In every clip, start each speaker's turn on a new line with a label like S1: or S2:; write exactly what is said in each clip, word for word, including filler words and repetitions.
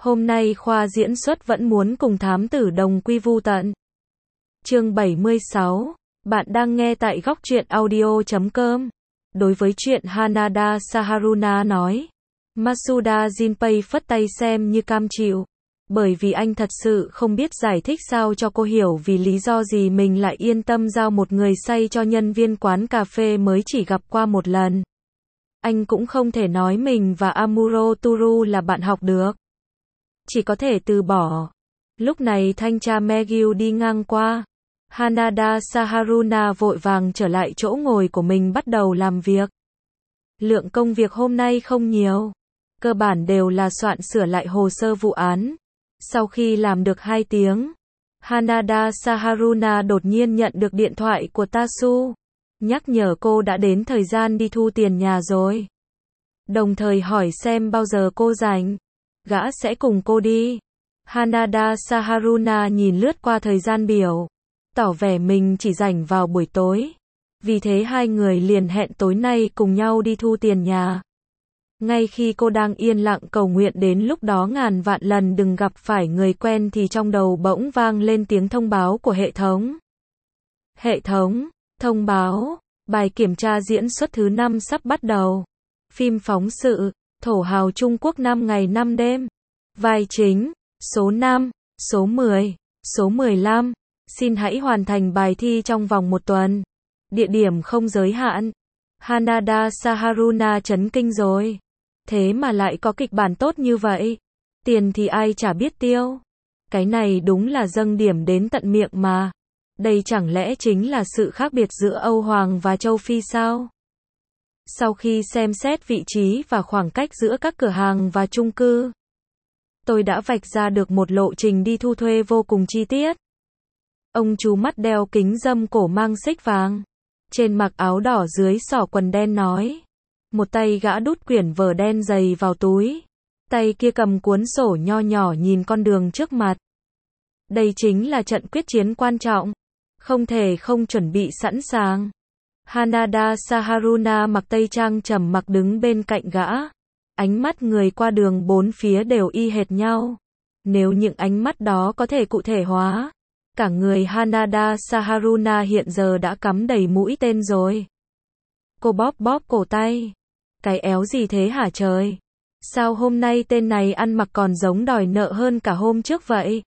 S1: Hôm nay khoa diễn xuất vẫn muốn cùng thám tử đồng quy vu tận. Chương bảy mươi sáu. Bạn đang nghe tại góc truyện audio chấm com. Đối với chuyện Hanada Saharuna nói, Masuda Jinpei phất tay xem như cam chịu. Bởi vì anh thật sự không biết giải thích sao cho cô hiểu vì lý do gì mình lại yên tâm giao một người say cho nhân viên quán cà phê mới chỉ gặp qua một lần. Anh cũng không thể nói mình và Amuro Toru là bạn học được. Chỉ có thể từ bỏ. Lúc này thanh tra Megyu đi ngang qua. Hanada Saharuna vội vàng trở lại chỗ ngồi của mình bắt đầu làm việc. Lượng công việc hôm nay không nhiều. Cơ bản đều là soạn sửa lại hồ sơ vụ án. Sau khi làm được hai tiếng, Hanada Saharuna đột nhiên nhận được điện thoại của Tatsu. Nhắc nhở cô đã đến thời gian đi thu tiền nhà rồi. Đồng thời hỏi xem bao giờ cô rảnh. Gã sẽ cùng cô đi. Hanada Saharuna nhìn lướt qua thời gian biểu. Tỏ vẻ mình chỉ rảnh vào buổi tối. Vì thế hai người liền hẹn tối nay cùng nhau đi thu tiền nhà. Ngay khi cô đang yên lặng cầu nguyện đến lúc đó ngàn vạn lần đừng gặp phải người quen thì trong đầu bỗng vang lên tiếng thông báo của hệ thống. Hệ thống, thông báo, bài kiểm tra diễn xuất thứ năm sắp bắt đầu. Phim phóng sự, thổ hào Trung Quốc năm ngày năm đêm. Vai chính, số năm, số mười, số mười lăm. Xin hãy hoàn thành bài thi trong vòng một tuần. Địa điểm không giới hạn. Hanada Saharuna chấn kinh rồi. Thế mà lại có kịch bản tốt như vậy. Tiền thì ai chả biết tiêu. Cái này đúng là dâng điểm đến tận miệng mà. Đây chẳng lẽ chính là sự khác biệt giữa Âu Hoàng và châu Phi sao? Sau khi xem xét vị trí và khoảng cách giữa các cửa hàng và chung cư, tôi đã vạch ra được một lộ trình đi thu thuê vô cùng chi tiết. Ông chú mắt đeo kính râm cổ mang xích vàng, trên mặc áo đỏ dưới xỏ quần đen nói. Một tay gã đút quyển vở đen dày vào túi, tay kia cầm cuốn sổ nho nhỏ nhìn con đường trước mặt. Đây chính là trận quyết chiến quan trọng, không thể không chuẩn bị sẵn sàng. Hanada Saharuna mặc tây trang trầm mặc đứng bên cạnh gã. Ánh mắt người qua đường bốn phía đều y hệt nhau. Nếu những ánh mắt đó có thể cụ thể hóa, cả người Hanada Saharuna hiện giờ đã cắm đầy mũi tên rồi. Cô bóp bóp cổ tay. Cái éo gì thế hả trời? Sao hôm nay tên này ăn mặc còn giống đòi nợ hơn cả hôm trước vậy?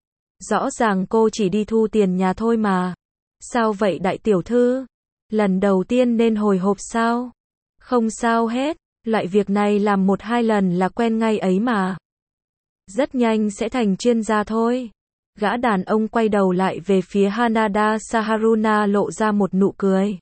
S1: Rõ ràng cô chỉ đi thu tiền nhà thôi mà. Sao vậy đại tiểu thư? Lần đầu tiên nên hồi hộp sao? Không sao hết, loại việc này làm một hai lần là quen ngay ấy mà. Rất nhanh sẽ thành chuyên gia thôi. Gã đàn ông quay đầu lại về phía Hanada Saharuna lộ ra một nụ cười.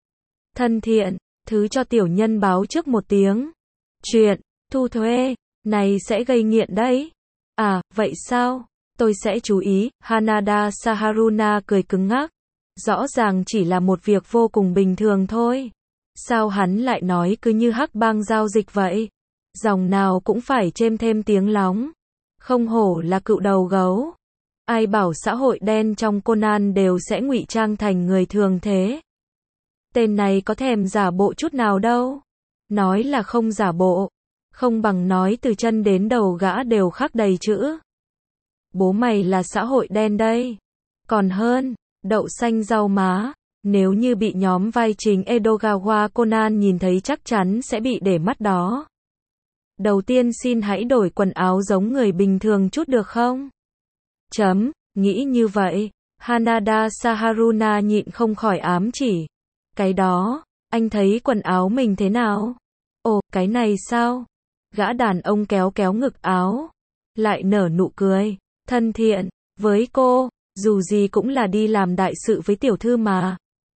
S1: Thân thiện, thứ cho tiểu nhân báo trước một tiếng. Chuyện, thu thuê, này sẽ gây nghiện đấy. À, vậy sao? Tôi sẽ chú ý. Hanada Saharuna cười cứng ngắc. Rõ ràng chỉ là một việc vô cùng bình thường thôi. Sao hắn lại nói cứ như hắc bang giao dịch vậy? Dòng nào cũng phải chêm thêm tiếng lóng. Không hổ là cựu đầu gấu. Ai bảo xã hội đen trong Conan đều sẽ ngụy trang thành người thường thế. Tên này có thèm giả bộ chút nào đâu. Nói là không giả bộ. Không bằng nói từ chân đến đầu gã đều khắc đầy chữ. Bố mày là xã hội đen đây. Còn hơn, đậu xanh rau má. Nếu như bị nhóm vai chính Edogawa Conan nhìn thấy chắc chắn sẽ bị để mắt đó. Đầu tiên xin hãy đổi quần áo giống người bình thường chút được không? Chấm, nghĩ như vậy. Hanada Saharuna nhịn không khỏi ám chỉ. Cái đó, anh thấy quần áo mình thế nào? Ồ, cái này sao? Gã đàn ông kéo kéo ngực áo. Lại nở nụ cười. Thân thiện, với cô, dù gì cũng là đi làm đại sự với tiểu thư mà.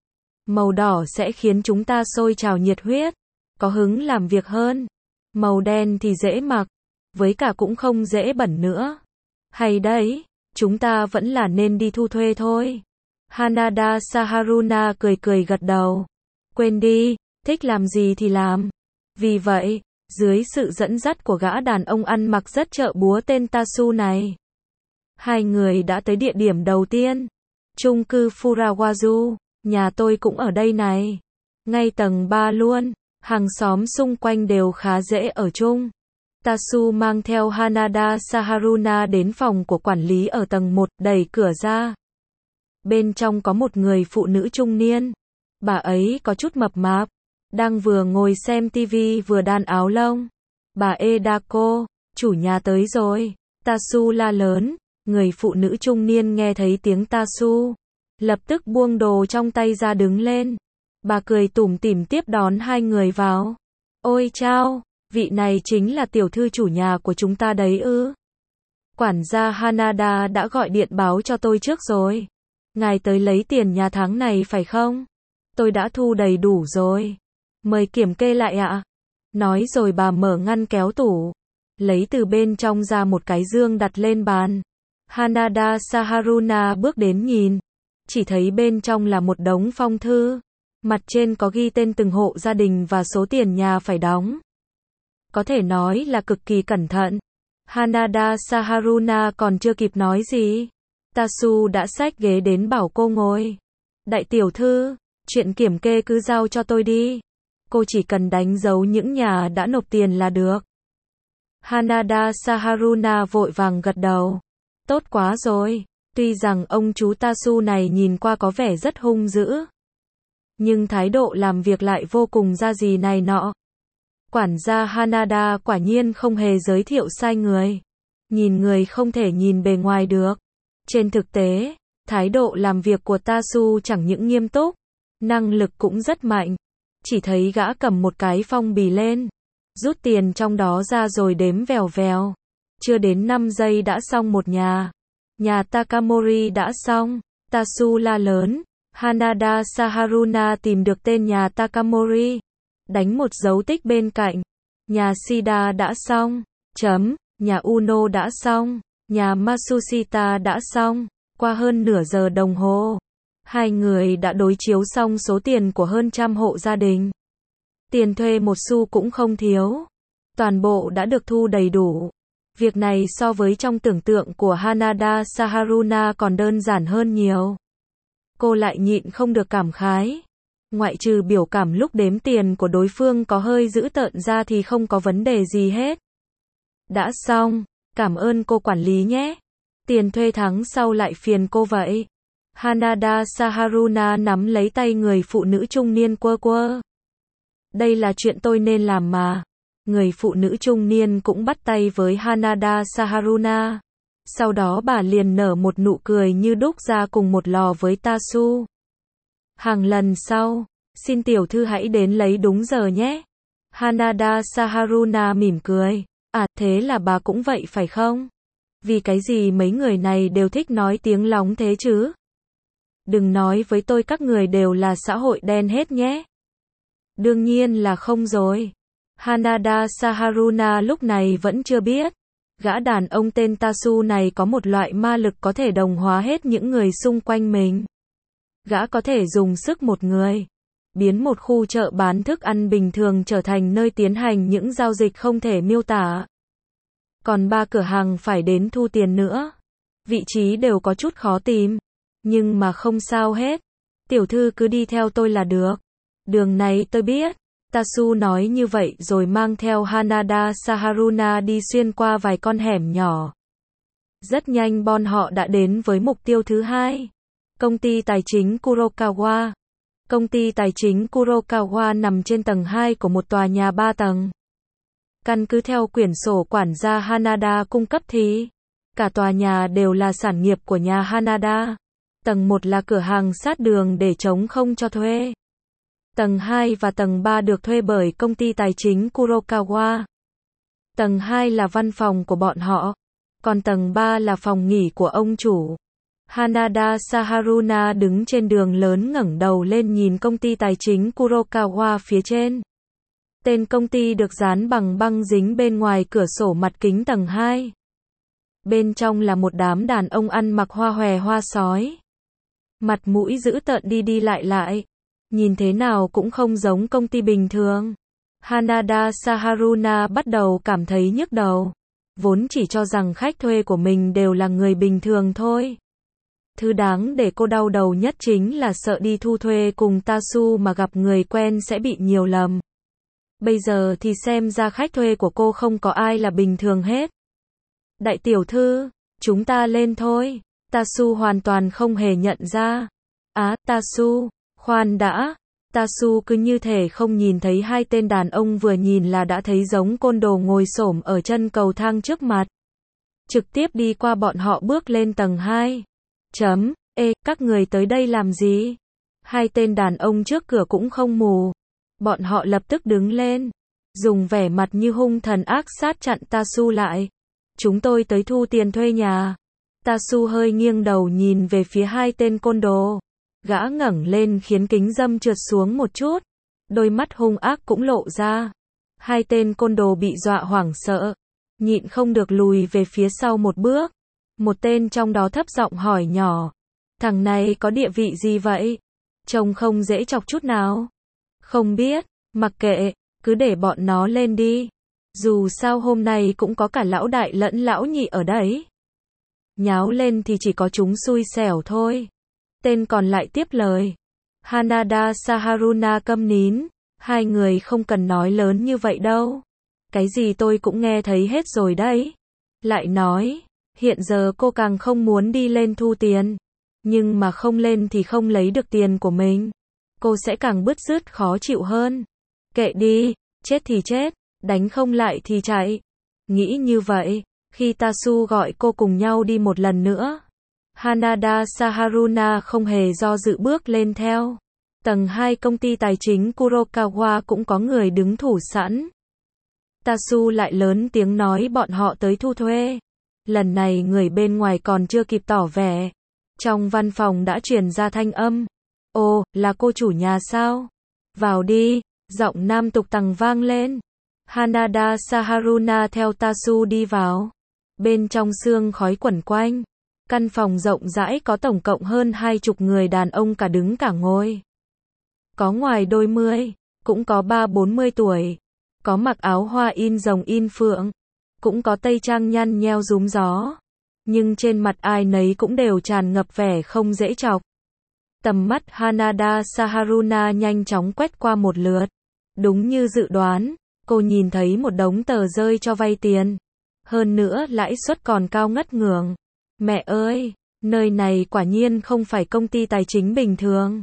S1: Màu đỏ sẽ khiến chúng ta sôi trào nhiệt huyết. Có hứng làm việc hơn. Màu đen thì dễ mặc. Với cả cũng không dễ bẩn nữa. Hay đấy, chúng ta vẫn là nên đi thu thuê thôi. Hanada Saharuna cười cười gật đầu. Quên đi, thích làm gì thì làm. Vì vậy, dưới sự dẫn dắt của gã đàn ông ăn mặc rất chợ búa tên Tatsu này, hai người đã tới địa điểm đầu tiên. Chung cư Furawaju, nhà tôi cũng ở đây này. Ngay tầng ba luôn, hàng xóm xung quanh đều khá dễ ở chung. Tatsu mang theo Hanada Saharuna đến phòng của quản lý ở tầng một, đẩy cửa ra. Bên trong có một người phụ nữ trung niên. Bà ấy có chút mập mạp, đang vừa ngồi xem tivi vừa đan áo lông. Bà Edako, chủ nhà tới rồi. Tatsu la lớn. Người phụ nữ trung niên nghe thấy tiếng Tatsu, lập tức buông đồ trong tay ra đứng lên. Bà cười tủm tỉm tiếp đón hai người vào. Ôi chao, vị này chính là tiểu thư chủ nhà của chúng ta đấy ư? Quản gia Hanada đã gọi điện báo cho tôi trước rồi. Ngài tới lấy tiền nhà tháng này phải không? Tôi đã thu đầy đủ rồi. Mời kiểm kê lại ạ. Nói rồi bà mở ngăn kéo tủ, lấy từ bên trong ra một cái dương đặt lên bàn. Hanada Saharuna bước đến nhìn, chỉ thấy bên trong là một đống phong thư. Mặt trên có ghi tên từng hộ gia đình và số tiền nhà phải đóng. Có thể nói là cực kỳ cẩn thận. Hanada Saharuna còn chưa kịp nói gì, Tatsu đã xách ghế đến bảo cô ngồi. Đại tiểu thư, chuyện kiểm kê cứ giao cho tôi đi. Cô chỉ cần đánh dấu những nhà đã nộp tiền là được. Hanada Saharuna vội vàng gật đầu. Tốt quá rồi. Tuy rằng ông chú Tatsu này nhìn qua có vẻ rất hung dữ, nhưng thái độ làm việc lại vô cùng ra gì này nọ. Quản gia Hanada quả nhiên không hề giới thiệu sai người. Nhìn người không thể nhìn bề ngoài được. Trên thực tế, thái độ làm việc của Tatsu chẳng những nghiêm túc, năng lực cũng rất mạnh. Chỉ thấy gã cầm một cái phong bì lên, rút tiền trong đó ra rồi đếm vèo vèo. Chưa đến năm giây đã xong một nhà. Nhà Takamori đã xong. Tatsu la lớn. Hanada Saharuna tìm được tên nhà Takamori, đánh một dấu tích bên cạnh. Nhà Shida đã xong. Chấm. Nhà Uno đã xong. Nhà Matsushita đã xong. Qua hơn nửa giờ đồng hồ, hai người đã đối chiếu xong số tiền của hơn trăm hộ gia đình. Tiền thuê một xu cũng không thiếu. Toàn bộ đã được thu đầy đủ. Việc này so với trong tưởng tượng của Hanada Saharuna còn đơn giản hơn nhiều. Cô lại nhịn không được cảm khái. Ngoại trừ biểu cảm lúc đếm tiền của đối phương có hơi dữ tợn ra thì không có vấn đề gì hết. Đã xong, cảm ơn cô quản lý nhé. Tiền thuê tháng sau lại phiền cô vậy. Hanada Saharuna nắm lấy tay người phụ nữ trung niên quơ quơ. Đây là chuyện tôi nên làm mà. Người phụ nữ trung niên cũng bắt tay với Hanada Saharuna. Sau đó bà liền nở một nụ cười như đúc ra cùng một lò với Tatsu. Hàng lần sau, xin tiểu thư hãy đến lấy đúng giờ nhé. Hanada Saharuna mỉm cười. À, thế là bà cũng vậy phải không? Vì cái gì mấy người này đều thích nói tiếng lóng thế chứ? Đừng nói với tôi các người đều là xã hội đen hết nhé. Đương nhiên là không rồi. Hanada Saharuna lúc này vẫn chưa biết. Gã đàn ông tên Tatsu này có một loại ma lực có thể đồng hóa hết những người xung quanh mình. Gã có thể dùng sức một người, biến một khu chợ bán thức ăn bình thường trở thành nơi tiến hành những giao dịch không thể miêu tả. Còn ba cửa hàng phải đến thu tiền nữa. Vị trí đều có chút khó tìm. Nhưng mà không sao hết. Tiểu thư cứ đi theo tôi là được. Đường này tôi biết. Tatsu nói như vậy rồi mang theo Hanada Saharuna đi xuyên qua vài con hẻm nhỏ. Rất nhanh bọn họ đã đến với mục tiêu thứ hai. Công ty tài chính Kurokawa. Công ty tài chính Kurokawa nằm trên tầng hai của một tòa nhà ba tầng. Căn cứ theo quyển sổ quản gia Hanada cung cấp thì cả tòa nhà đều là sản nghiệp của nhà Hanada. Tầng một là cửa hàng sát đường để trống không cho thuê. Tầng hai và tầng ba được thuê bởi công ty tài chính Kurokawa. Tầng hai là văn phòng của bọn họ, còn tầng ba là phòng nghỉ của ông chủ. Hanada Saharuna đứng trên đường lớn ngẩng đầu lên nhìn công ty tài chính Kurokawa phía trên. Tên công ty được dán bằng băng dính bên ngoài cửa sổ mặt kính tầng hai. Bên trong là một đám đàn ông ăn mặc hoa hòe hoa sói. Mặt mũi dữ tợn đi đi lại lại. Nhìn thế nào cũng không giống công ty bình thường. Hanada Saharuna bắt đầu cảm thấy nhức đầu. Vốn chỉ cho rằng khách thuê của mình đều là người bình thường thôi. Thứ đáng để cô đau đầu nhất chính là sợ đi thu thuê cùng Tatsu mà gặp người quen sẽ bị nhiều lầm. Bây giờ thì xem ra khách thuê của cô không có ai là bình thường hết. Đại tiểu thư, chúng ta lên thôi. Tasu hoàn toàn không hề nhận ra. Á, Tasu, khoan đã. Tasu cứ như thể không nhìn thấy hai tên đàn ông vừa nhìn là đã thấy giống côn đồ ngồi xổm ở chân cầu thang trước mặt. Trực tiếp đi qua bọn họ bước lên tầng hai. Chấm, ê, các người tới đây làm gì? Hai tên đàn ông trước cửa cũng không mù. Bọn họ lập tức đứng lên, dùng vẻ mặt như hung thần ác sát chặn Tasu lại. Chúng tôi tới thu tiền thuê nhà. Tasu hơi nghiêng đầu nhìn về phía hai tên côn đồ. Gã ngẩng lên khiến kính dâm trượt xuống một chút. Đôi mắt hung ác cũng lộ ra. Hai tên côn đồ bị dọa hoảng sợ. Nhịn không được lùi về phía sau một bước. Một tên trong đó thấp giọng hỏi nhỏ. Thằng này có địa vị gì vậy? Trông không dễ chọc chút nào. Không biết, mặc kệ, cứ để bọn nó lên đi. Dù sao hôm nay cũng có cả lão đại lẫn lão nhị ở đấy. Nháo lên thì chỉ có chúng xui xẻo thôi. Tên còn lại tiếp lời. Hanada Saharuna câm nín. Hai người không cần nói lớn như vậy đâu. Cái gì tôi cũng nghe thấy hết rồi đấy. Lại nói, hiện giờ cô càng không muốn đi lên thu tiền. Nhưng mà không lên thì không lấy được tiền của mình. Cô sẽ càng bứt rứt khó chịu hơn. Kệ đi, chết thì chết, đánh không lại thì chạy. Nghĩ như vậy, khi Tasu gọi cô cùng nhau đi một lần nữa, Hanada Saharuna không hề do dự bước lên theo. Tầng hai công ty tài chính Kurokawa cũng có người đứng thủ sẵn. Tasu lại lớn tiếng nói bọn họ tới thu thuê. Lần này người bên ngoài còn chưa kịp tỏ vẻ. Trong văn phòng đã truyền ra thanh âm. Ồ, là cô chủ nhà sao? Vào đi, giọng nam tục tằng vang lên. Hanada Saharuna theo Tasu đi vào. Bên trong sương khói quẩn quanh. Căn phòng rộng rãi có tổng cộng hơn hai chục người đàn ông cả đứng cả ngồi. Có ngoài đôi mươi, cũng có ba bốn mươi tuổi. Có mặc áo hoa in rồng in phượng. Cũng có tây trang nhăn nheo rúm gió. Nhưng trên mặt ai nấy cũng đều tràn ngập vẻ không dễ chọc. Tầm mắt Hanada Saharuna nhanh chóng quét qua một lượt. Đúng như dự đoán, cô nhìn thấy một đống tờ rơi cho vay tiền. Hơn nữa lãi suất còn cao ngất ngưởng. Mẹ ơi, nơi này quả nhiên không phải công ty tài chính bình thường.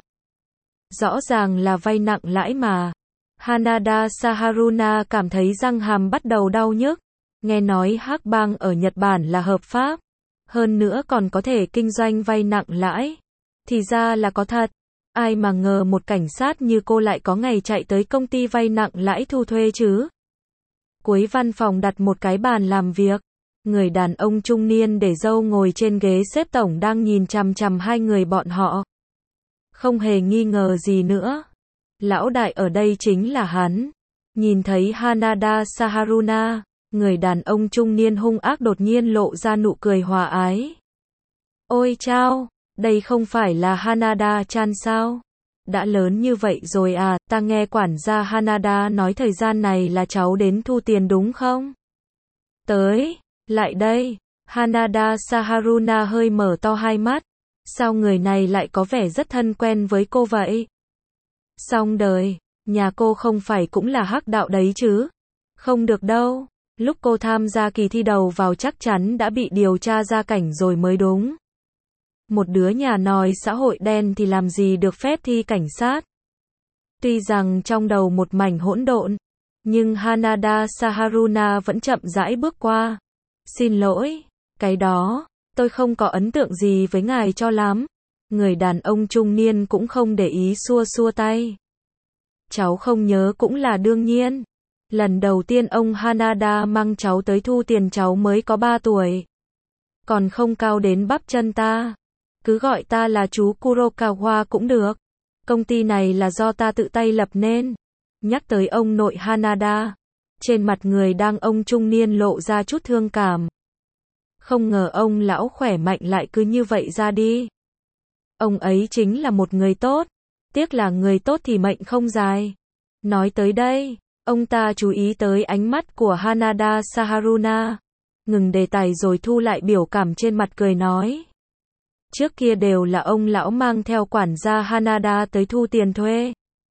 S1: Rõ ràng là vay nặng lãi mà. Hanada Saharuna cảm thấy răng hàm bắt đầu đau nhức. Nghe nói hắc bang ở Nhật Bản là hợp pháp. Hơn nữa còn có thể kinh doanh vay nặng lãi. Thì ra là có thật. Ai mà ngờ một cảnh sát như cô lại có ngày chạy tới công ty vay nặng lãi thu thuê chứ. Cuối văn phòng đặt một cái bàn làm việc. Người đàn ông trung niên để râu ngồi trên ghế xếp tổng đang nhìn chằm chằm hai người bọn họ. Không hề nghi ngờ gì nữa. Lão đại ở đây chính là hắn. Nhìn thấy Hanada Saharuna, người đàn ông trung niên hung ác đột nhiên lộ ra nụ cười hòa ái. Ôi chao, đây không phải là Hanada-chan sao? Đã lớn như vậy rồi à, ta nghe quản gia Hanada nói thời gian này là cháu đến thu tiền đúng không? Tới, lại đây. Hanada Saharuna hơi mở to hai mắt. Sao người này lại có vẻ rất thân quen với cô vậy? Xong đời, nhà cô không phải cũng là hắc đạo đấy chứ? Không được đâu. Lúc cô tham gia kỳ thi đầu vào chắc chắn đã bị điều tra ra cảnh rồi mới đúng. Một đứa nhà nòi xã hội đen thì làm gì được phép thi cảnh sát. Tuy rằng trong đầu một mảnh hỗn độn, nhưng Hanada Saharuna vẫn chậm rãi bước qua. Xin lỗi, cái đó, tôi không có ấn tượng gì với ngài cho lắm. Người đàn ông trung niên cũng không để ý xua xua tay. Cháu không nhớ cũng là đương nhiên. Lần đầu tiên ông Hanada mang cháu tới thu tiền cháu mới có ba tuổi. Còn không cao đến bắp chân ta. Cứ gọi ta là chú Kurokawa cũng được. Công ty này là do ta tự tay lập nên. Nhắc tới ông nội Hanada. Trên mặt người đang ông trung niên lộ ra chút thương cảm. Không ngờ ông lão khỏe mạnh lại cứ như vậy ra đi. Ông ấy chính là một người tốt. Tiếc là người tốt thì mệnh không dài. Nói tới đây, ông ta chú ý tới ánh mắt của Hanada Saharuna. Ngừng đề tài rồi thu lại biểu cảm trên mặt cười nói. Trước kia đều là ông lão mang theo quản gia Hanada tới thu tiền thuê.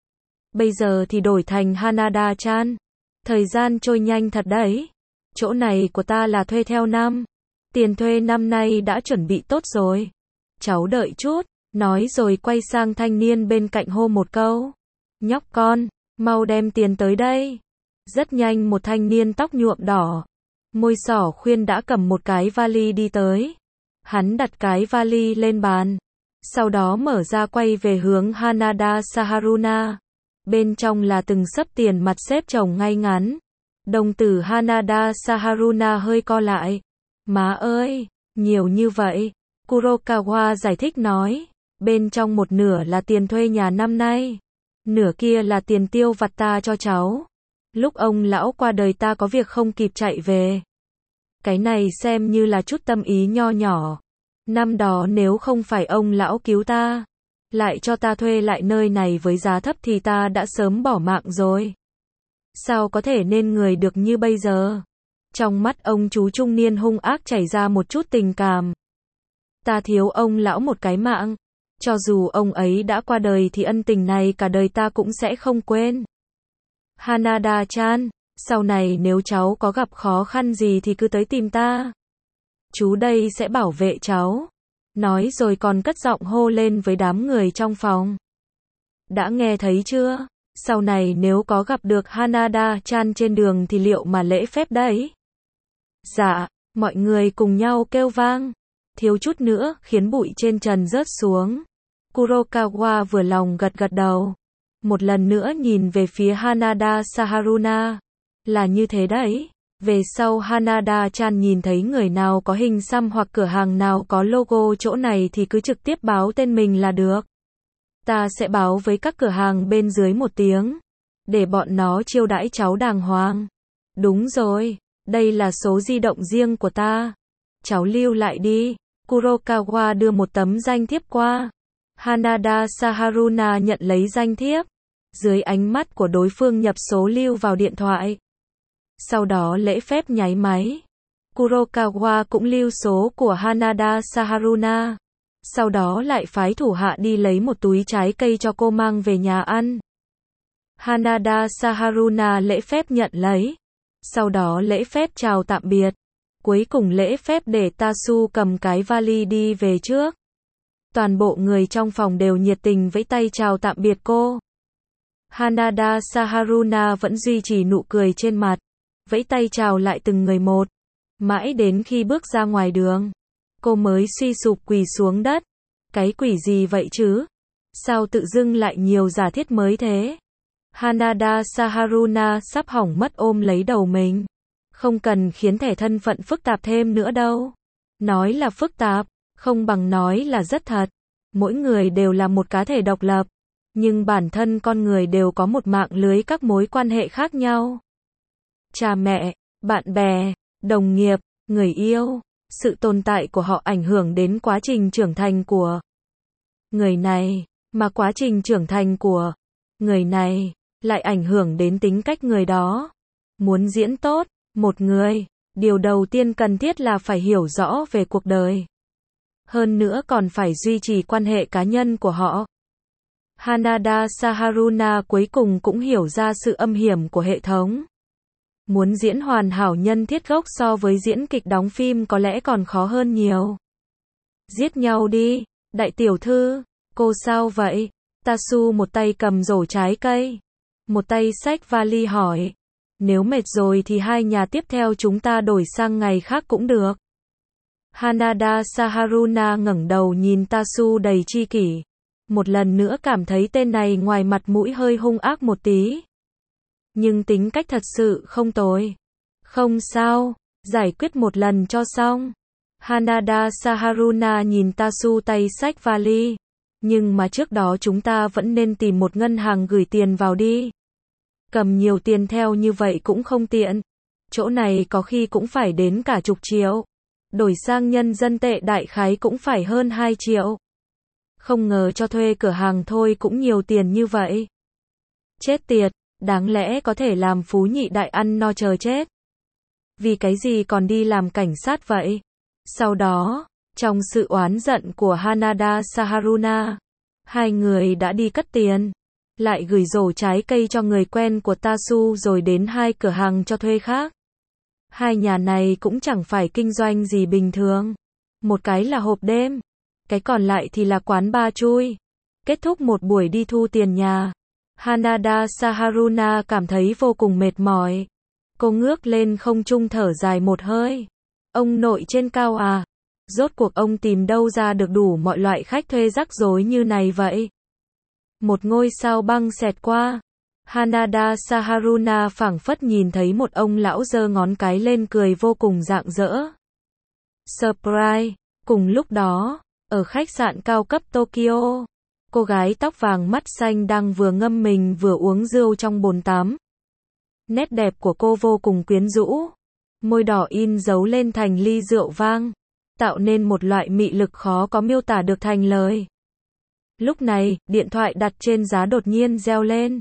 S1: bây giờ thì đổi thành Hanada-chan. Thời gian trôi nhanh thật đấy. Chỗ này của ta là thuê theo năm. Tiền thuê năm nay đã chuẩn bị tốt rồi. Cháu đợi chút, nói rồi quay sang thanh niên bên cạnh hô một câu. Nhóc con, mau đem tiền tới đây. Rất nhanh một thanh niên tóc nhuộm đỏ, môi sỏ khuyên đã cầm một cái vali đi tới. Hắn đặt cái vali lên bàn, sau đó mở ra quay về hướng Hanada Saharuna. Bên trong là từng xấp tiền mặt xếp chồng ngay ngắn. Đồng tử Hanada Saharuna hơi co lại. Má ơi, nhiều như vậy. Kurokawa giải thích nói. Bên trong một nửa là tiền thuê nhà năm nay. Nửa kia là tiền tiêu vặt ta cho cháu. Lúc ông lão qua đời ta có việc không kịp chạy về. Cái này xem như là chút tâm ý nho nhỏ. Năm đó nếu không phải ông lão cứu ta, lại cho ta thuê lại nơi này với giá thấp thì ta đã sớm bỏ mạng rồi. Sao có thể nên người được như bây giờ? Trong mắt ông chú trung niên hung ác chảy ra một chút tình cảm. Ta thiếu ông lão một cái mạng. Cho dù ông ấy đã qua đời thì ân tình này cả đời ta cũng sẽ không quên. Hanada-chan, sau này nếu cháu có gặp khó khăn gì thì cứ tới tìm ta. Chú đây sẽ bảo vệ cháu. Nói rồi còn cất giọng hô lên với đám người trong phòng. Đã nghe thấy chưa? Sau này nếu có gặp được Hanada-chan trên đường thì liệu mà lễ phép đấy? Dạ, mọi người cùng nhau kêu vang. Thiếu chút nữa khiến bụi trên trần rớt xuống. Kurokawa vừa lòng gật gật đầu. Một lần nữa nhìn về phía Hanada Saharuna. Là như thế đấy. Về sau Hanada-chan nhìn thấy người nào có hình xăm hoặc cửa hàng nào có logo chỗ này thì cứ trực tiếp báo tên mình là được. Ta sẽ báo với các cửa hàng bên dưới một tiếng. Để bọn nó chiêu đãi cháu đàng hoàng. Đúng rồi, đây là số di động riêng của ta. Cháu lưu lại đi. Kurokawa đưa một tấm danh thiếp qua. Hanada Saharuna nhận lấy danh thiếp. Dưới ánh mắt của đối phương nhập số lưu vào điện thoại. Sau đó lễ phép nháy máy. Kurokawa cũng lưu số của Hanada Saharuna. Sau đó lại phái thủ hạ đi lấy một túi trái cây cho cô mang về nhà ăn. Hanada Saharuna lễ phép nhận lấy. Sau đó lễ phép chào tạm biệt. Cuối cùng lễ phép để Tasu cầm cái vali đi về trước. Toàn bộ người trong phòng đều nhiệt tình vẫy tay chào tạm biệt cô. Hanada Saharuna vẫn duy trì nụ cười trên mặt. Vẫy tay chào lại từng người một. Mãi đến khi bước ra ngoài đường, cô mới suy sụp quỳ xuống đất. Cái quỷ gì vậy chứ? Sao tự dưng lại nhiều giả thiết mới thế? Hanada Saharuna sắp hỏng mất ôm lấy đầu mình. Không cần khiến thẻ thân phận phức tạp thêm nữa đâu. Nói là phức tạp, không bằng nói là rất thật. Mỗi người đều là một cá thể độc lập. Nhưng bản thân con người đều có một mạng lưới các mối quan hệ khác nhau. Cha mẹ, bạn bè, đồng nghiệp, người yêu. Sự tồn tại của họ ảnh hưởng đến quá trình trưởng thành của người này, mà quá trình trưởng thành của người này lại ảnh hưởng đến tính cách người đó. Muốn diễn tốt một người, điều đầu tiên cần thiết là phải hiểu rõ về cuộc đời. Hơn nữa còn phải duy trì quan hệ cá nhân của họ. Hanada Saharuna cuối cùng cũng hiểu ra sự âm hiểm của hệ thống. Muốn diễn hoàn hảo nhân thiết gốc so với diễn kịch đóng phim có lẽ còn khó hơn nhiều. Giết nhau đi, đại tiểu thư, cô sao vậy? Tasu một tay cầm rổ trái cây, một tay xách vali hỏi. Nếu mệt rồi thì hai nhà tiếp theo chúng ta đổi sang ngày khác cũng được. Hanada Saharuna ngẩng đầu nhìn Tasu đầy tri kỷ. Một lần nữa cảm thấy tên này ngoài mặt mũi hơi hung ác một tí. Nhưng tính cách thật sự không tồi. Không sao, giải quyết một lần cho xong. Hanada Saharuna nhìn Tasu tay xách vali. Nhưng mà trước đó chúng ta vẫn nên tìm một ngân hàng gửi tiền vào đi. Cầm nhiều tiền theo như vậy cũng không tiện. Chỗ này có khi cũng phải đến cả chục triệu. Đổi sang nhân dân tệ đại khái cũng phải hơn hai triệu. Không ngờ cho thuê cửa hàng thôi cũng nhiều tiền như vậy. Chết tiệt, đáng lẽ có thể làm phú nhị đại ăn no chờ chết. Vì cái gì còn đi làm cảnh sát vậy? Sau đó, trong sự oán giận của Hanada Saharuna, hai người đã đi cất tiền. lại gửi rổ trái cây cho người quen của Tasu rồi đến hai cửa hàng cho thuê khác. Hai nhà này cũng chẳng phải kinh doanh gì bình thường. Một cái là hộp đêm, cái còn lại thì là quán bar chui. Kết thúc một buổi đi thu tiền nhà, Hanada Saharuna cảm thấy vô cùng mệt mỏi. Cô ngước lên không trung thở dài một hơi. Ông nội trên cao à? Rốt cuộc ông tìm đâu ra được đủ mọi loại khách thuê rắc rối như này vậy? Một ngôi sao băng xẹt qua. Hanada Saharuna phảng phất nhìn thấy một ông lão giơ ngón cái lên cười vô cùng rạng rỡ. Surprise! Cùng lúc đó, ở khách sạn cao cấp Tokyo, cô gái tóc vàng mắt xanh đang vừa ngâm mình vừa uống rượu trong bồn tắm. Nét đẹp của cô vô cùng quyến rũ. Môi đỏ in dấu lên thành ly rượu vang, tạo nên một loại mị lực khó có miêu tả được thành lời. Lúc này, điện thoại đặt trên giá đột nhiên reo lên.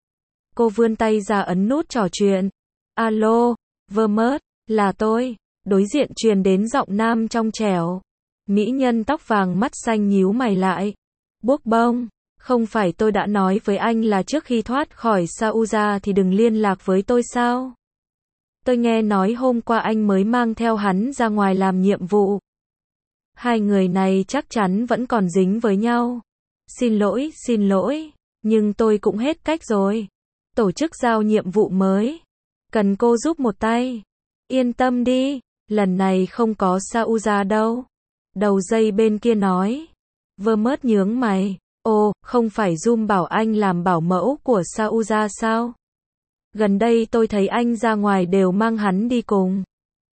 S1: Cô vươn tay ra ấn nút trò chuyện. Alo, Vermouth, là tôi. Đối diện truyền đến giọng nam trong trẻo. Mỹ nhân tóc vàng mắt xanh nhíu mày lại. Buốc bông, không phải tôi đã nói với anh là trước khi thoát khỏi Sauza thì đừng liên lạc với tôi sao? Tôi nghe nói hôm qua anh mới mang theo hắn ra ngoài làm nhiệm vụ. Hai người này chắc chắn vẫn còn dính với nhau. Xin lỗi, xin lỗi, nhưng tôi cũng hết cách rồi. Tổ chức giao nhiệm vụ mới. Cần cô giúp một tay. Yên tâm đi, lần này không có Sauza đâu. Đầu dây bên kia nói. Vermouth nhướng mày. Ồ, không phải Zoom bảo anh làm bảo mẫu của Sauza sao? Gần đây tôi thấy anh ra ngoài đều mang hắn đi cùng.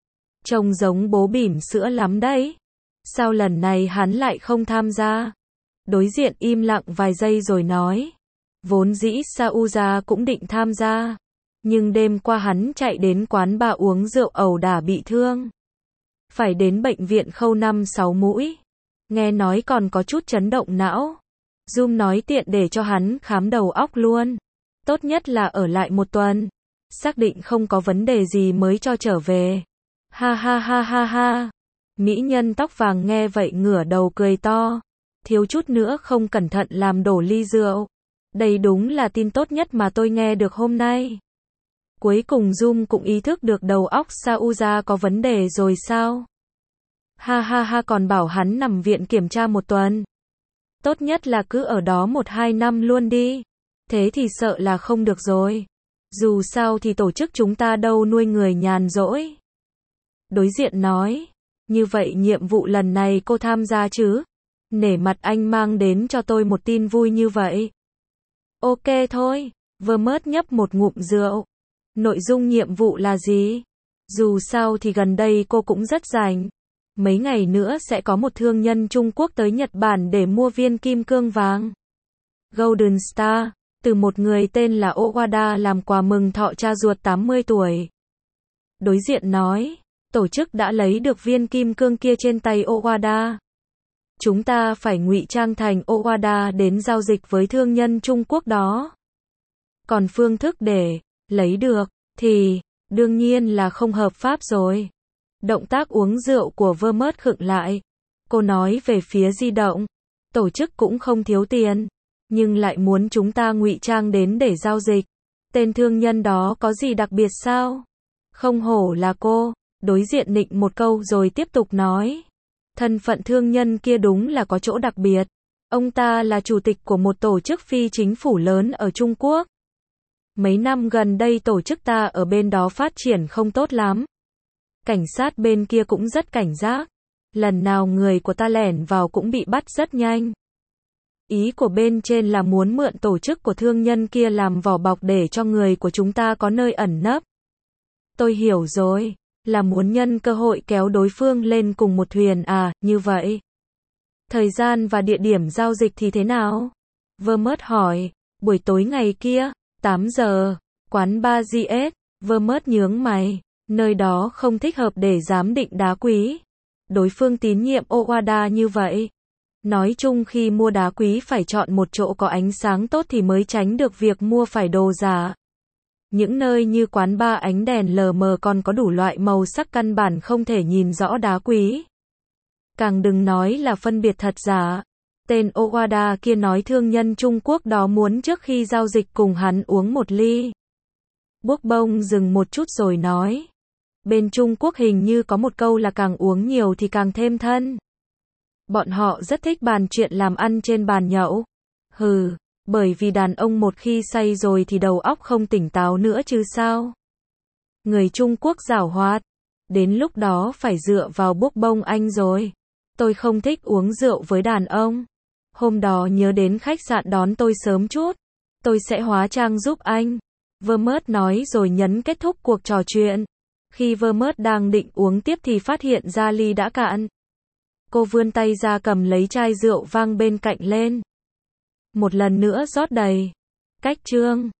S1: Trông giống bố bỉm sữa lắm đấy. Sao lần này hắn lại không tham gia? Đối diện im lặng vài giây rồi nói. Vốn dĩ Sauza cũng định tham gia. Nhưng đêm qua hắn chạy đến quán bar uống rượu ẩu đả bị thương. Phải đến bệnh viện khâu năm sáu mũi. Nghe nói còn có chút chấn động não. Zoom nói tiện để cho hắn khám đầu óc luôn. Tốt nhất là ở lại một tuần. Xác định không có vấn đề gì mới cho trở về. Ha ha ha ha ha. Mỹ nhân tóc vàng nghe vậy ngửa đầu cười to. Thiếu chút nữa không cẩn thận làm đổ ly rượu. Đây đúng là tin tốt nhất mà tôi nghe được hôm nay. Cuối cùng Zoom cũng ý thức được đầu óc Sauza có vấn đề rồi sao? Ha ha ha, còn bảo hắn nằm viện kiểm tra một tuần. Tốt nhất là cứ ở đó một hai năm luôn đi. Thế thì sợ là không được rồi. Dù sao thì tổ chức chúng ta đâu nuôi người nhàn rỗi. Đối diện nói. Như vậy nhiệm vụ lần này cô tham gia chứ? Nể mặt anh mang đến cho tôi một tin vui như vậy. Ok thôi. Vermouth nhấp một ngụm rượu. Nội dung nhiệm vụ là gì? Dù sao thì gần đây cô cũng rất rảnh. Mấy ngày nữa sẽ có một thương nhân Trung Quốc tới Nhật Bản để mua viên kim cương vàng Golden Star, từ một người tên là Owada làm quà mừng thọ cha ruột tám mươi tuổi. Đối diện nói, tổ chức đã lấy được viên kim cương kia trên tay Owada. Chúng ta phải ngụy trang thành Owada đến giao dịch với thương nhân Trung Quốc đó. Còn phương thức để lấy được thì đương nhiên là không hợp pháp rồi. Động tác uống rượu của Vermouth khựng lại. Cô nói về phía di động. Tổ chức cũng không thiếu tiền, nhưng lại muốn chúng ta ngụy trang đến để giao dịch. Tên thương nhân đó có gì đặc biệt sao? Không hổ là cô. Đối diện nịnh một câu rồi tiếp tục nói. Thân phận thương nhân kia đúng là có chỗ đặc biệt. Ông ta là chủ tịch của một tổ chức phi chính phủ lớn ở Trung Quốc. Mấy năm gần đây tổ chức ta ở bên đó phát triển không tốt lắm. Cảnh sát bên kia cũng rất cảnh giác. Lần nào người của ta lẻn vào cũng bị bắt rất nhanh. Ý của bên trên là muốn mượn tổ chức của thương nhân kia làm vỏ bọc để cho người của chúng ta có nơi ẩn nấp. Tôi hiểu rồi, là muốn nhân cơ hội kéo đối phương lên cùng một thuyền à, như vậy. Thời gian và địa điểm giao dịch thì thế nào? Vermouth hỏi, buổi tối ngày kia, tám giờ, quán bar giê ét, Vermouth nhướng mày. Nơi đó không thích hợp để giám định đá quý. Đối phương tín nhiệm Owada như vậy. Nói chung khi mua đá quý phải chọn một chỗ có ánh sáng tốt thì mới tránh được việc mua phải đồ giả. Những nơi như quán bar ánh đèn lờ mờ còn có đủ loại màu sắc căn bản không thể nhìn rõ đá quý. Càng đừng nói là phân biệt thật giả. Tên Owada kia nói thương nhân Trung Quốc đó muốn trước khi giao dịch cùng hắn uống một ly. Book Bông dừng một chút rồi nói. Bên Trung Quốc hình như có một câu là càng uống nhiều thì càng thêm thân. Bọn họ rất thích bàn chuyện làm ăn trên bàn nhậu. Hừ, bởi vì đàn ông một khi say rồi thì đầu óc không tỉnh táo nữa chứ sao. Người Trung Quốc giảo hoạt. Đến lúc đó phải dựa vào Book Bông anh rồi. Tôi không thích uống rượu với đàn ông. Hôm đó nhớ đến khách sạn đón tôi sớm chút. Tôi sẽ hóa trang giúp anh. Vermouth nói rồi nhấn kết thúc cuộc trò chuyện. Khi Vermouth đang định uống tiếp thì phát hiện ra ly đã cạn. Cô vươn tay ra cầm lấy chai rượu vang bên cạnh lên. Một lần nữa rót đầy. Cách chương